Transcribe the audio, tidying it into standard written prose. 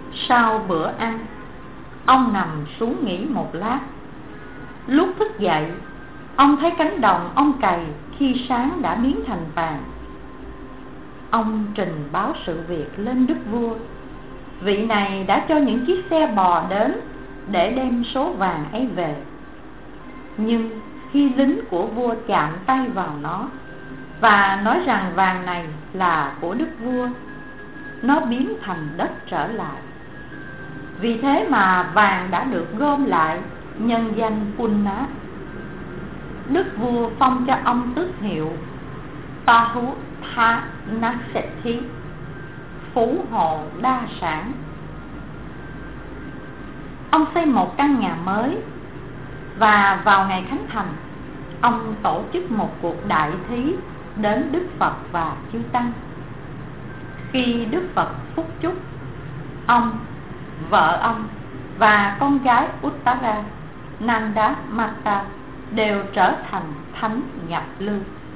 Sau bữa ăn, ông nằm xuống nghỉ một lát. Lúc thức dậy, ông thấy cánh đồng ông cày khi sáng đã biến thành vàng. Ông trình báo sự việc lên đức vua. Vị này đã cho những chiếc xe bò đến để đem số vàng ấy về. Nhưng khi lính của vua chạm tay vào nó và nói rằng vàng này là của đức vua, nó biến thành đất trở lại. Vì thế mà vàng đã được gom lại nhân danh Punna. Đức vua phong cho ông tước hiệu Pahutanasethi, phú hộ đa sản. Ông xây một căn nhà mới, và vào ngày khánh thành, ông tổ chức một cuộc đại thí đến Đức Phật và chư tăng. Khi Đức Phật phúc chúc, ông, vợ ông và con gái Uttara Nanda Mata đều trở thành thánh nhập lưu.